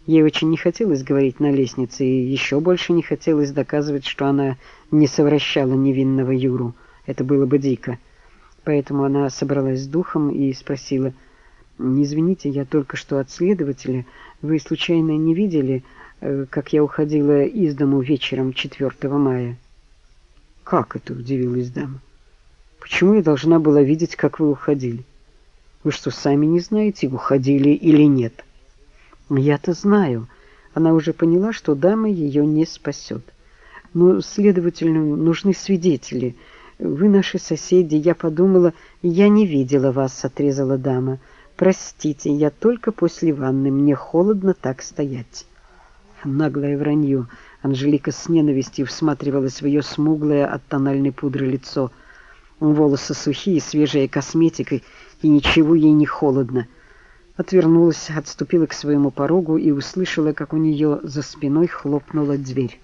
Ей очень не хотелось говорить на лестнице, и еще больше не хотелось доказывать, что она не совращала невинного Юру. Это было бы дико. Поэтому она собралась с духом и спросила: «Извините, я только что от следователя. Вы случайно не видели, как я уходила из дому вечером 4 мая?» «Как это?» — удивилась дама. «Почему я должна была видеть, как вы уходили? Вы что, сами не знаете, уходили или нет?» «Я-то знаю». Она уже поняла, что дама ее не спасет. «Но следователю нужны свидетели. Вы наши соседи, я подумала...» «Я не видела вас», — отрезала дама. «Простите, я только после ванны, мне холодно так стоять». Наглое вранье. Анжелика с ненавистью всматривалась в ее смуглое от тональной пудры лицо. Волосы сухие, свежая косметика, и ничего ей не холодно. Отвернулась, отступила к своему порогу и услышала, как у нее за спиной хлопнула дверь.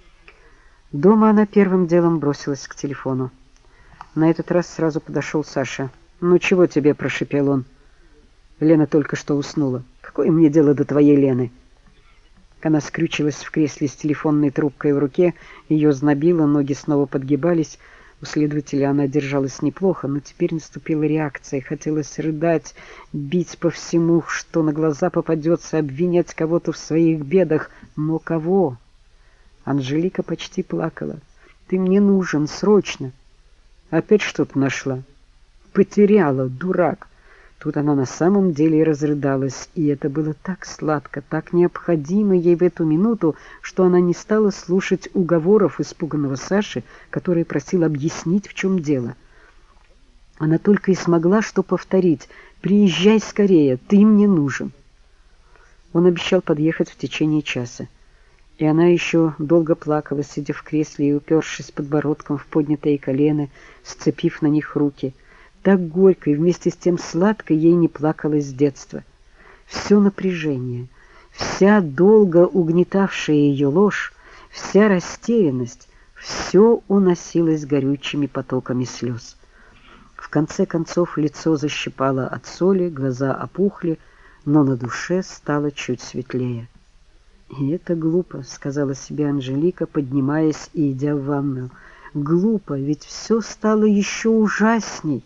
Дома она первым делом бросилась к телефону. На этот раз сразу подошел Саша. «Ну чего тебе?» — прошипел он. «Лена только что уснула. Какое мне дело до твоей Лены?» Она скрючилась в кресле с телефонной трубкой в руке, ее знобило, ноги снова подгибались. У следователя она держалась неплохо, но теперь наступила реакция. Хотелось рыдать, бить по всему, что на глаза попадется, обвинять кого-то в своих бедах. Но кого? Анжелика почти плакала. «Ты мне нужен, срочно!» «Опять что-то нашла?» «Потеряла, дурак!» Тут она на самом деле разрыдалась, и это было так сладко, так необходимо ей в эту минуту, что она не стала слушать уговоров испуганного Саши, который просил объяснить, в чем дело. Она только и смогла что повторить: «Приезжай скорее, ты мне нужен». Он обещал подъехать в течение часа. И она еще долго плакала, сидя в кресле и упершись подбородком в поднятые колено, сцепив на них руки. Так горько и вместе с тем сладко ей не плакалось с детства. Все напряжение, вся долго угнетавшая ее ложь, вся растерянность, все уносилось горючими потоками слез. В конце концов лицо защипало от соли, глаза опухли, но на душе стало чуть светлее. «И это глупо», — сказала себе Анжелика, поднимаясь и идя в ванную. «Глупо, ведь все стало еще ужасней.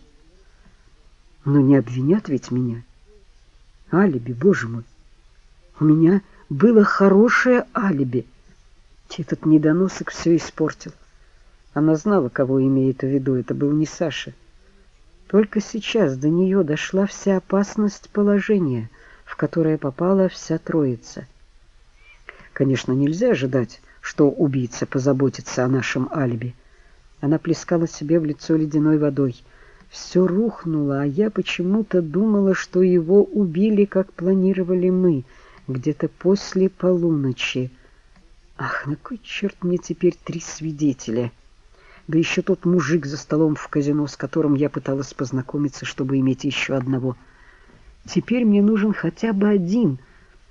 Но не обвинят ведь меня. Алиби, боже мой! У меня было хорошее алиби. Этот недоносок все испортил». Она знала, кого имеет в виду. Это был не Саша. Только сейчас до нее дошла вся опасность положения, в которое попала вся троица. Конечно, нельзя ожидать, что убийца позаботится о нашем алиби. Она плескала себе в лицо ледяной водой. Все рухнуло, а я почему-то думала, что его убили, как планировали мы, где-то после полуночи. Ах, на кой черт мне теперь 3 свидетеля? Да еще тот мужик за столом в казино, с которым я пыталась познакомиться, чтобы иметь еще одного. Теперь мне нужен хотя бы один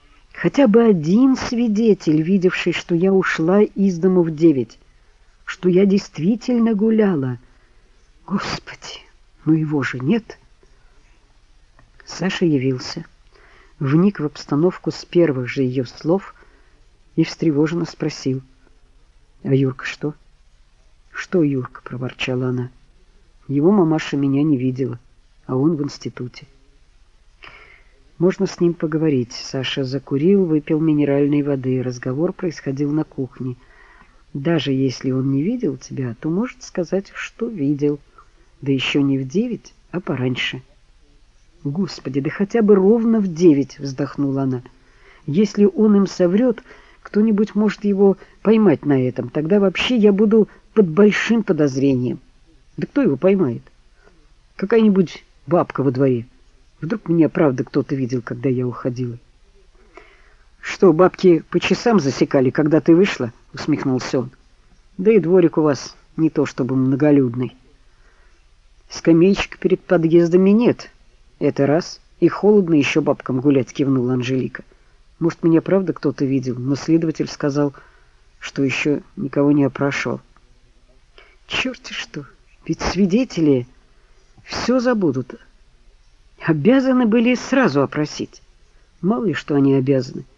свидетель, видевший, что я ушла из дому в 9, что я действительно гуляла. Господи, ну его же нет. Саша явился, вник в обстановку с первых же ее слов и встревоженно спросил: «А Юрка что?» «Что Юрка?» — проворчала она. «Его мамаша меня не видела, а он в институте». «Можно с ним поговорить». Саша закурил, выпил минеральной воды. Разговор происходил на кухне. «Даже если он не видел тебя, то может сказать, что видел. Да еще не в 9, а пораньше». «Господи, да хотя бы ровно в 9, вздохнула она. «Если он им соврет, кто-нибудь может его поймать на этом. Тогда вообще я буду под большим подозрением». «Да кто его поймает? Какая-нибудь бабка во дворе. Вдруг меня правда кто-то видел, когда я уходила». «Что, бабки по часам засекали, когда ты вышла?» — усмехнулся он. «Да и дворик у вас не то чтобы многолюдный». «Скамеечек перед подъездами нет. Это раз. И холодно еще бабкам гулять», — кивнула Анжелика. «Может, меня правда кто-то видел, но следователь сказал, что еще никого не опрашивал». «Черт-те что! Ведь свидетели все забудут. Обязаны были сразу опросить. Мало ли что они обязаны.